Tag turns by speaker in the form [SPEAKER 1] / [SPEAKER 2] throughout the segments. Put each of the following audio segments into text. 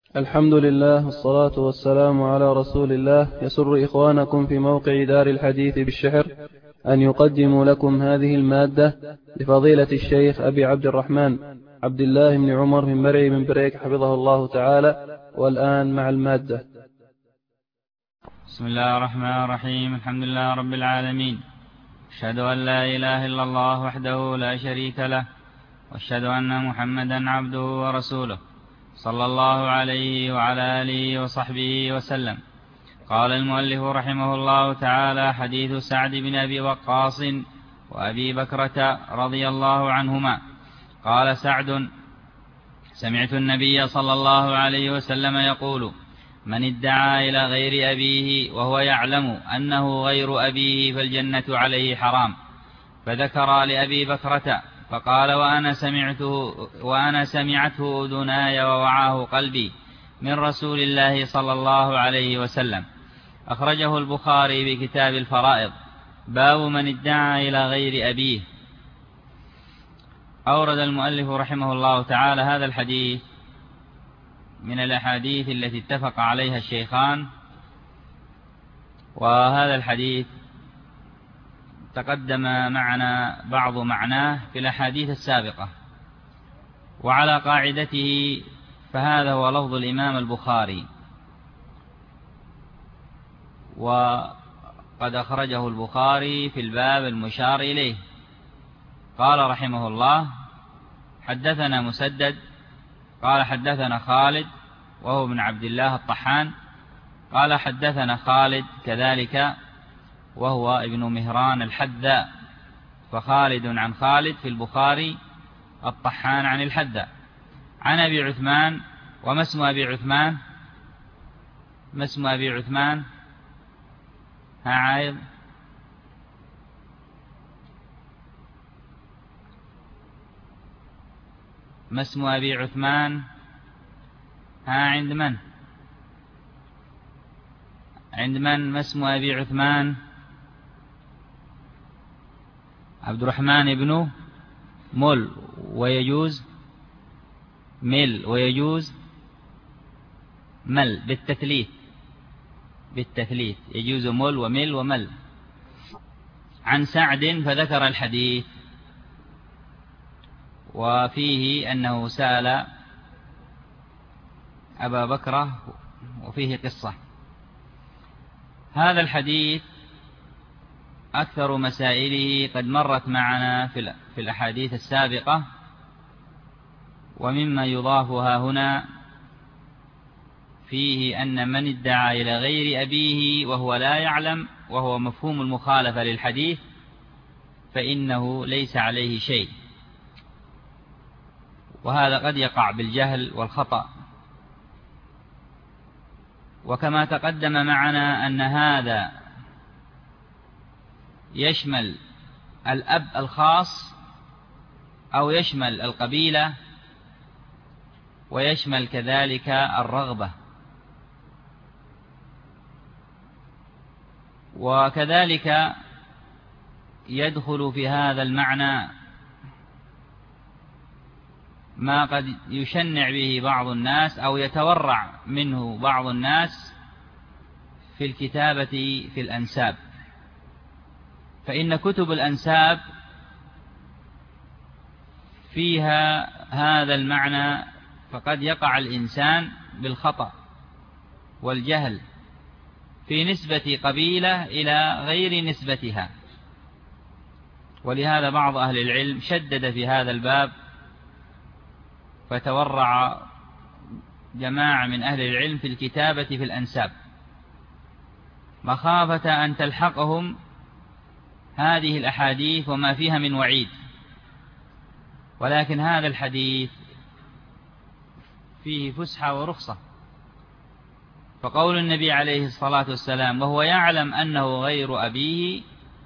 [SPEAKER 1] الحمد لله والصلاة والسلام على رسول الله. يسر إخوانكم في موقع دار الحديث بالشحر أن يقدموا لكم هذه المادة لفضيلة الشيخ أبي عبد الرحمن عبد الله بن عمر من مرعي من بريك حفظه الله تعالى. والآن مع المادة.
[SPEAKER 2] بسم الله الرحمن الرحيم. الحمد لله رب العالمين، أشهد أن لا إله إلا الله وحده لا شريك له، وأشهد أن محمدا عبده ورسوله صلى الله عليه وعلى آله وصحبه وسلم. قال المؤلف رحمه الله تعالى: حديث سعد بن أبي وقاص وأبي بكرة رضي الله عنهما. قال سعد: سمعت النبي صلى الله عليه وسلم يقول: من ادعى إلى غير أبيه وهو يعلم أنه غير أبيه فالجنة عليه حرام. فذكر لأبي بكرة فقال: وأنا سمعته أذناي ووعاه قلبي من رسول الله صلى الله عليه وسلم. أخرجه البخاري بكتاب الفرائض، باب من ادعى إلى غير أبيه. أورد المؤلف رحمه الله تعالى هذا الحديث من الأحاديث التي اتفق عليها الشيخان، وهذا الحديث تقدم معنا بعض معناه في الأحاديث السابقة، وعلى قاعدته فهذا هو لفظ الإمام البخاري، وقد أخرجه البخاري في الباب المشار إليه. قال رحمه الله: حدثنا مسدد قال حدثنا خالد وهو بن عبد الله الطحان قال حدثنا خالد كذلك وهو ابن مهران الحذاء، فخالد عن خالد في البخاري، الطحان عن الحذاء، عن أبي عثمان. وما اسم أبي عثمان؟ ما اسم أبي عثمان؟ ها عايض؟ ما اسم أبي عثمان؟ ها عند من؟ عند من ما اسم أبي عثمان؟ عبد الرحمن بن مل، ويجوز مل، ويجوز مل بالتثليث يجوز مل ومل ومل. عن سعد فذكر الحديث، وفيه أنه سأل أبا بكرة، وفيه قصة. هذا الحديث أكثر مسائله قد مرت معنا في الأحاديث السابقة، ومما يضافها هنا فيه أن من ادعى إلى غير أبيه وهو لا يعلم، وهو مفهوم المخالفة للحديث، فإنه ليس عليه شيء، وهذا قد يقع بالجهل والخطأ. وكما تقدم معنا أن هذا يشمل الأب الخاص، أو يشمل القبيلة، ويشمل كذلك الرغبة، وكذلك يدخل في هذا المعنى ما قد يشنع به بعض الناس أو يتورع منه بعض الناس في الكتابة في الأنساب، فإن كتب الأنساب فيها هذا المعنى، فقد يقع الإنسان بالخطأ والجهل في نسبة قبيلة إلى غير نسبتها. ولهذا بعض أهل العلم شدد في هذا الباب، فتورع جماعة من أهل العلم في الكتابة في الأنساب، مخافة أن تلحقهم هذه الأحاديث وما فيها من وعيد. ولكن هذا الحديث فيه فسحة ورخصة، فقول النبي عليه الصلاة والسلام: وهو يعلم أنه غير أبيه،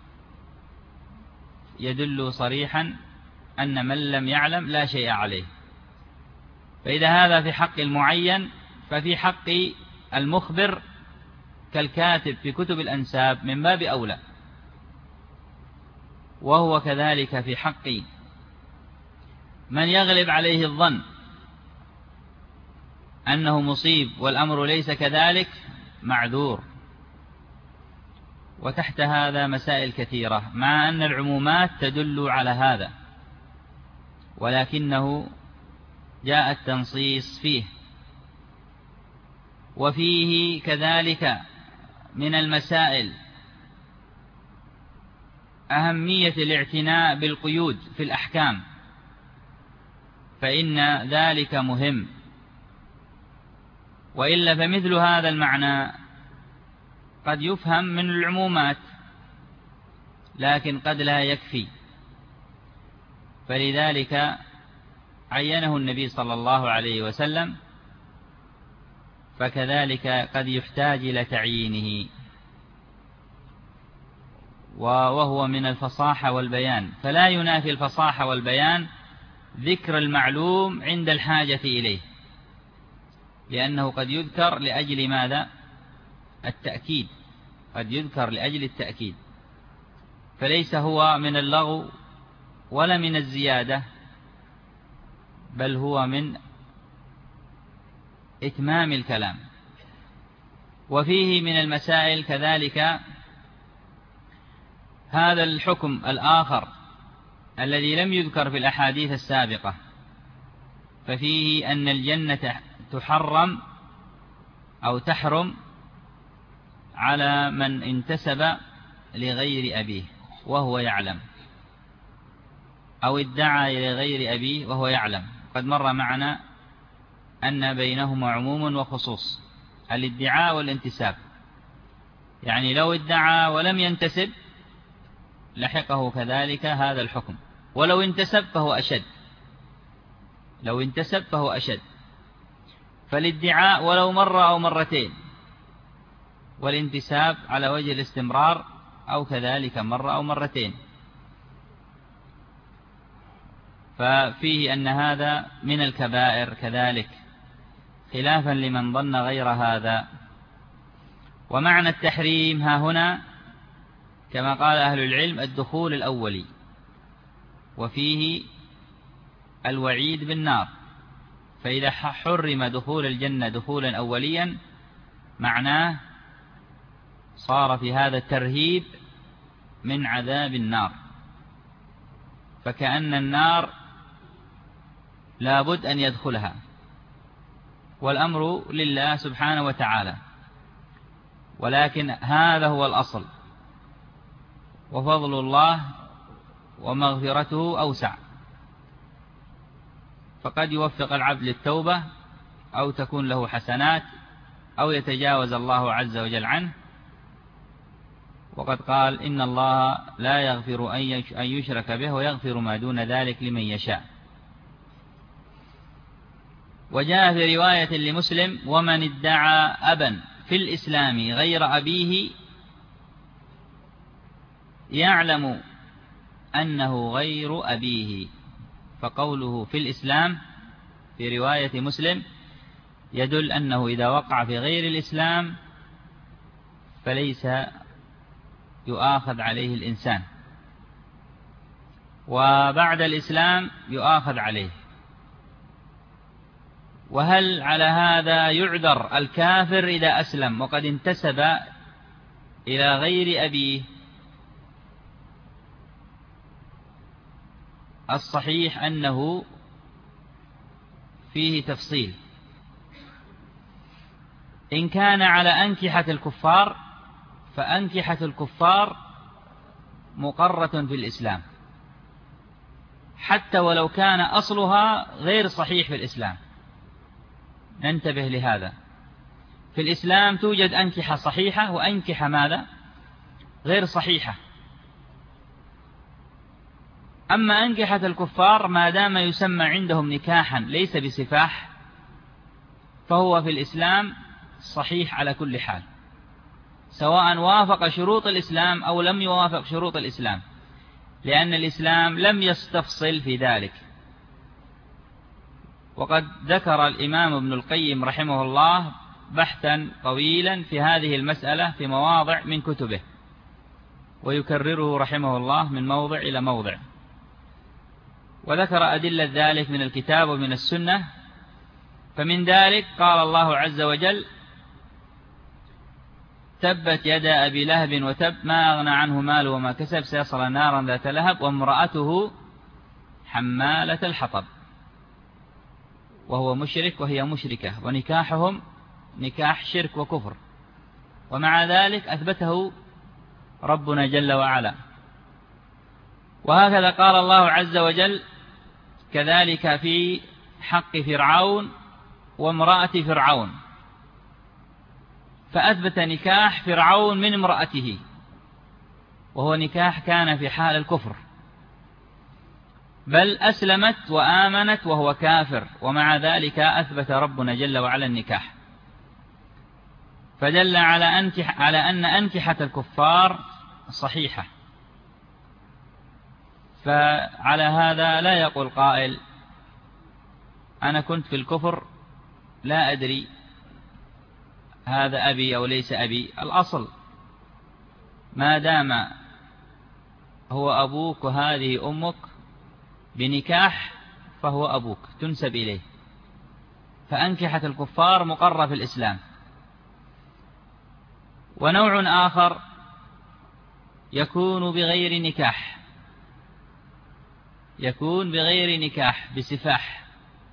[SPEAKER 2] يدل صريحا أن من لم يعلم لا شيء عليه. فإذا هذا في حق المعين، ففي حق المخبر كالكاتب في كتب الأنساب من باب أولى، وهو كذلك في حق من يغلب عليه الظن أنه مصيب والأمر ليس كذلك معذور. وتحت هذا مسائل كثيرة، مع أن العمومات تدل على هذا، ولكنه جاء التنصيص فيه. وفيه كذلك من المسائل أهمية الاعتناء بالقيود في الأحكام، فإن ذلك مهم، وإلا فمثل هذا المعنى قد يفهم من العمومات لكن قد لا يكفي، فلذلك عينه النبي صلى الله عليه وسلم، فكذلك قد يحتاج إلى تعيينه، وهو من الفصاحة والبيان، فلا ينافي الفصاحة والبيان ذكر المعلوم عند الحاجة إليه، لأنه قد يذكر لأجل ماذا؟ التأكيد، قد يذكر لأجل التأكيد، فليس هو من اللغو ولا من الزيادة، بل هو من إتمام الكلام. وفيه من المسائل كذلك هذا الحكم الآخر الذي لم يذكر في الأحاديث السابقة، ففيه أن الجنة تحرم أو تحرم على من انتسب لغير أبيه وهو يعلم، أو ادعى إلى غير أبيه وهو يعلم. قد مر معنا أن بينهما عموم وخصوص، الادعاء والانتساب، يعني لو ادعى ولم ينتسب لحقه كذلك هذا الحكم، ولو انتسب فهو أشد، لو انتسب فهو أشد. فالادعاء ولو مرة أو مرتين، والانتساب على وجه الاستمرار أو كذلك مرة أو مرتين. ففيه أن هذا من الكبائر كذلك، خلافا لمن ظن غير هذا. ومعنى التحريم ها هنا كما قال أهل العلم الدخول الأولي، وفيه الوعيد بالنار، فإذا حرم دخول الجنة دخولا أوليا معناه صار في هذا الترهيب من عذاب النار، فكأن النار لابد أن يدخلها، والأمر لله سبحانه وتعالى، ولكن هذا هو الأصل، وفضل الله ومغفرته أوسع، فقد يوفق العبد للتوبة أو تكون له حسنات أو يتجاوز الله عز وجل عنه. وقد قال إن الله لا يغفر أن يشرك به ويغفر ما دون ذلك لمن يشاء. وجاء في رواية لمسلم ومن ادعى أبا في الإسلام غير أبيه يعلم أنه غير أبيه، فقوله في الإسلام في رواية مسلم يدل أنه إذا وقع في غير الإسلام فليس يؤاخذ عليه الإنسان، وبعد الإسلام يؤاخذ عليه. وهل على هذا يعذر الكافر إذا أسلم وقد انتسب إلى غير أبيه؟ الصحيح أنه فيه تفصيل. إن كان على أنكحة الكفار فأنكحة الكفار مقرة في الإسلام، حتى ولو كان أصلها غير صحيح في الإسلام. ننتبه لهذا، في الإسلام توجد أنكحة صحيحة وأنكحة ماذا؟ غير صحيحة. أما أنكحة الكفار ما دام يسمى عندهم نكاحا ليس بسفاح فهو في الإسلام صحيح على كل حال، سواء وافق شروط الإسلام أو لم يوافق شروط الإسلام، لأن الإسلام لم يستفصل في ذلك. وقد ذكر الإمام ابن القيم رحمه الله بحثا طويلا في هذه المسألة في مواضع من كتبه، ويكرره رحمه الله من موضع إلى موضع، وذكر أدلة ذلك من الكتاب ومن السنة، فمن ذلك قال الله عز وجل: تبت يدا أبي لهب وتب ما أغنى عنه ماله وما كسب سيصلى نارا ذات لهب وامرأته حمالة الحطب، وهو مشرك وهي مشركة، ونكاحهم نكاح شرك وكفر، ومع ذلك أثبته ربنا جل وعلا. وهكذا قال الله عز وجل كذلك في حق فرعون وامرأة فرعون، فأثبت نكاح فرعون من امرأته، وهو نكاح كان في حال الكفر، بل أسلمت وآمنت وهو كافر، ومع ذلك أثبت ربنا جل وعلا النكاح، فدل على أن أنكحة الكفار صحيحة. فعلى هذا لا يقول قائل: أنا كنت في الكفر لا أدري هذا أبي أو ليس أبي. الأصل ما دام هو أبوك وهذه أمك بنكاح فهو أبوك، تنسب إليه. فأنكحة الكفار مقرة في الإسلام. ونوع آخر يكون بغير نكاح، يكون بغير نكاح بسفاح،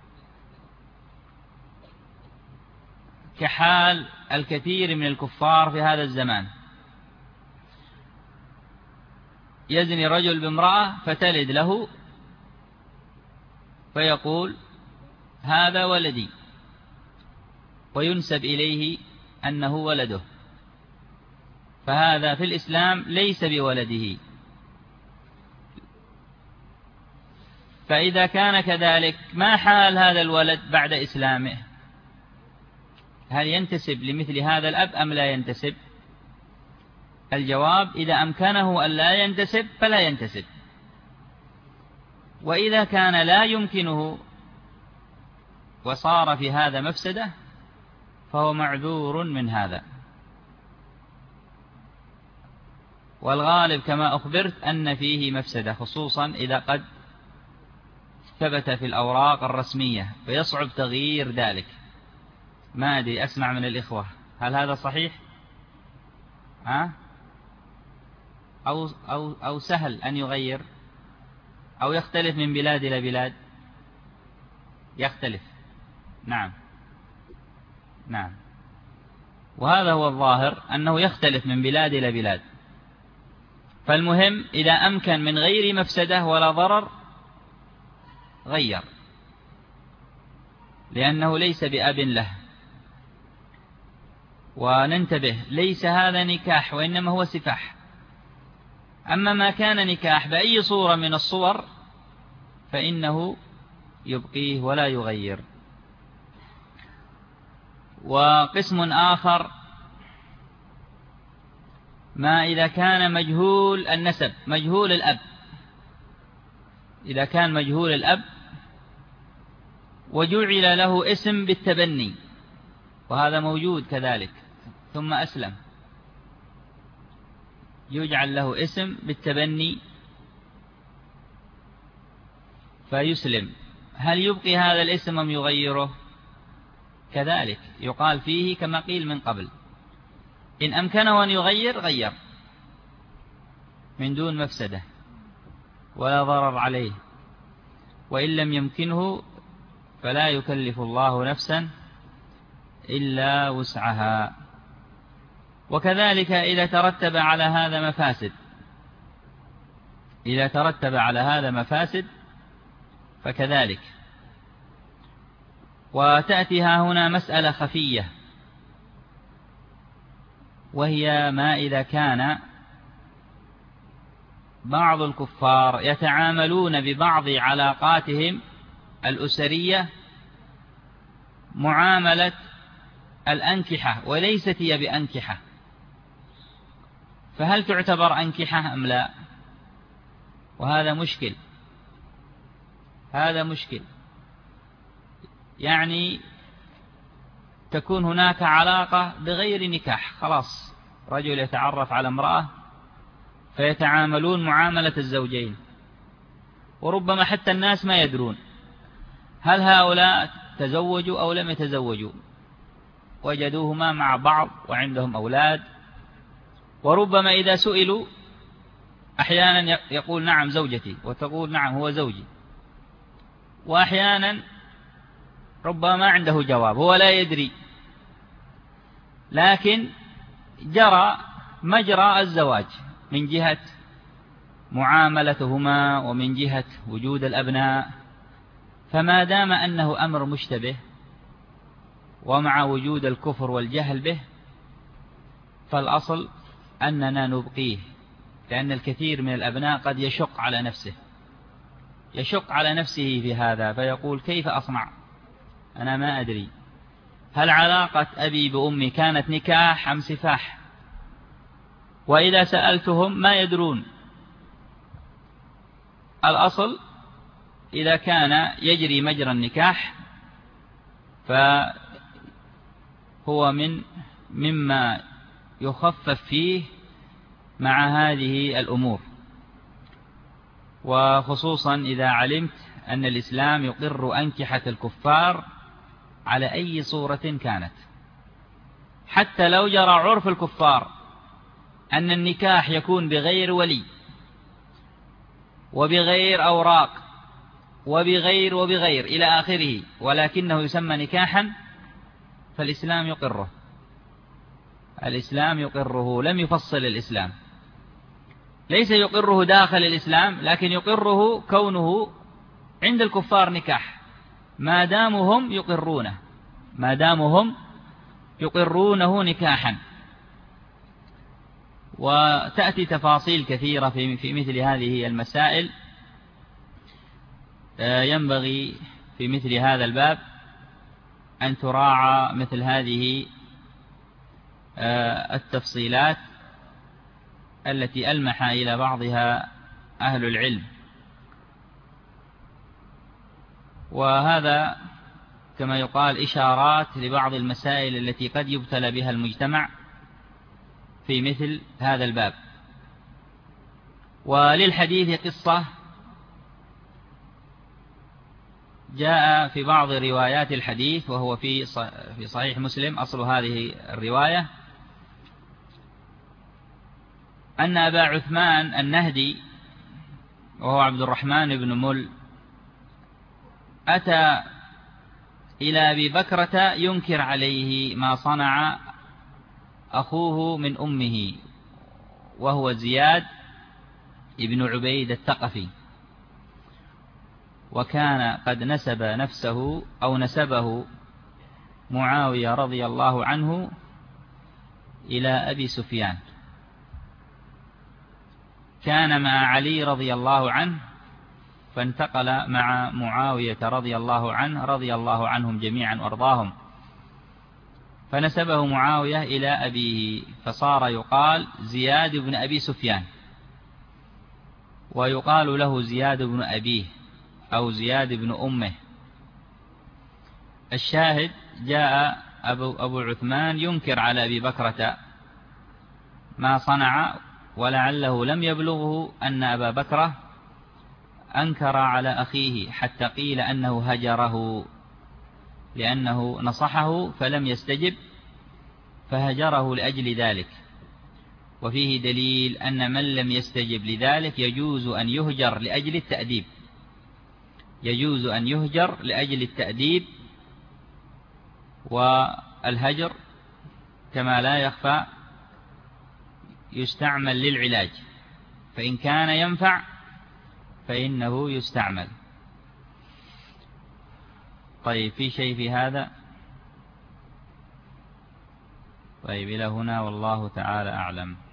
[SPEAKER 2] كحال الكثير من الكفار في هذا الزمان. يزني رجل بامرأة فتلد له فيقول: هذا ولدي، وينسب إليه أنه ولده، فهذا في الإسلام ليس بولده. فإذا كان كذلك ما حال هذا الولد بعد إسلامه؟ هل ينتسب لمثل هذا الأب أم لا ينتسب؟ الجواب: إذا أمكنه أن لا ينتسب فلا ينتسب، وإذا كان لا يمكنه وصار في هذا مفسدة فهو معذور من هذا. والغالب كما أخبرت أن فيه مفسدة، خصوصا إذا قد ثبت في الأوراق الرسمية، فيصعب تغيير ذلك. ما أدري، أسمع من الإخوة، هل هذا صحيح؟ أو سهل أن يغير، أو يختلف من بلاد إلى بلاد؟ يختلف. نعم، وهذا هو الظاهر، أنه يختلف من بلاد إلى بلاد. فالمهم إذا أمكن من غير مفسدة ولا ضرر غير، لأنه ليس بأب له. وننتبه، ليس هذا نكاح، وإنما هو سفاح. أما ما كان نكاح بأي صورة من الصور فإنه يبقيه ولا يغير. وقسم آخر ما إذا كان مجهول النسب، مجهول الأب. إذا كان مجهول الأب وجعل له اسم بالتبني، وهذا موجود كذلك، ثم أسلم، يجعل له اسم بالتبني فيسلم، هل يبقي هذا الاسم أم يغيره؟ كذلك يقال فيه كما قيل من قبل: إن أمكنه أن يغير غير من دون مفسدة ولا ضرر عليه، وإن لم يمكنه فلا يكلف الله نفسا إلا وسعها. وكذلك إذا ترتب على هذا مفاسد فكذلك. وتأتي هنا مسألة خفية، وهي ما إذا كان بعض الكفار يتعاملون ببعض علاقاتهم الأسرية معاملة الأنكحة وليست هي بأنكحة، فهل تعتبر أنكحة أم لا؟ وهذا مشكل، هذا مشكل. يعني تكون هناك علاقة بغير نكاح، خلاص رجل يتعرف على امرأة فيتعاملون معاملة الزوجين، وربما حتى الناس ما يدرون. هل هؤلاء تزوجوا أو لم يتزوجوا، وجدوهما مع بعض وعندهم أولاد، وربما إذا سئلوا أحيانا يقول نعم زوجتي، وتقول نعم هو زوجي، وأحيانا ربما ما عنده جواب، هو لا يدري، لكن جرى مجرى الزواج من جهة معاملتهما ومن جهة وجود الأبناء. فما دام أنه أمر مشتبه ومع وجود الكفر والجهل به، فالأصل أننا نبقيه، لأن الكثير من الأبناء قد يشق على نفسه في هذا، فيقول كيف أصنع، أنا ما أدري هل علاقة أبي بأمي كانت نكاح أم سفاح، وإذا سألتهم ما يدرون. الأصل إذا كان يجري مجرى النكاح فهو مما يخفف فيه مع هذه الأمور، وخصوصا إذا علمت أن الإسلام يقر أنكحة الكفار على أي صورة كانت، حتى لو جرى عرف الكفار أن النكاح يكون بغير ولي وبغير أوراق وبغير إلى آخره، ولكنه يسمى نكاحا، فالإسلام يقره، لم يفصل الإسلام، ليس يقره داخل الإسلام، لكن يقره كونه عند الكفار نكاح ما داموا هم يقرونه نكاحا. وتأتي تفاصيل كثيرة في مثل هذه المسائل، ينبغي في مثل هذا الباب أن تراعى مثل هذه التفصيلات التي ألمح إلى بعضها أهل العلم. وهذا كما يقال إشارات لبعض المسائل التي قد يبتلى بها المجتمع في مثل هذا الباب. وللحديث قصة جاء في بعض روايات الحديث، وهو في صحيح مسلم أصل هذه الرواية، أن أبا عثمان النهدي وهو عبد الرحمن بن مل أتى إلى أبي بكرة ينكر عليه ما صنع أخوه من أمه، وهو زياد بن عبيد الثقفي، وكان قد نسبه معاوية رضي الله عنه إلى أبي سفيان، كان مع علي رضي الله عنه فانتقل مع معاوية رضي الله عنه رضي الله عنهم جميعا وارضاهم، فنسبه معاوية إلى أبيه، فصار يقال زياد بن أبي سفيان، ويقال له زياد بن أبيه أو زياد بن أمه. الشاهد جاء أبو عثمان ينكر على أبي بكرة ما صنع، ولعله لم يبلغه أن أبا بكرة أنكر على أخيه، حتى قيل أنه هجره لأنه نصحه فلم يستجب فهجره لأجل ذلك. وفيه دليل أن من لم يستجب لذلك يجوز أن يهجر لأجل التأديب، والهجر كما لا يخفى يستعمل للعلاج، فإن كان ينفع فإنه يستعمل. طيب، في شيء في هذا؟ طيب، إلى هنا والله تعالى أعلم.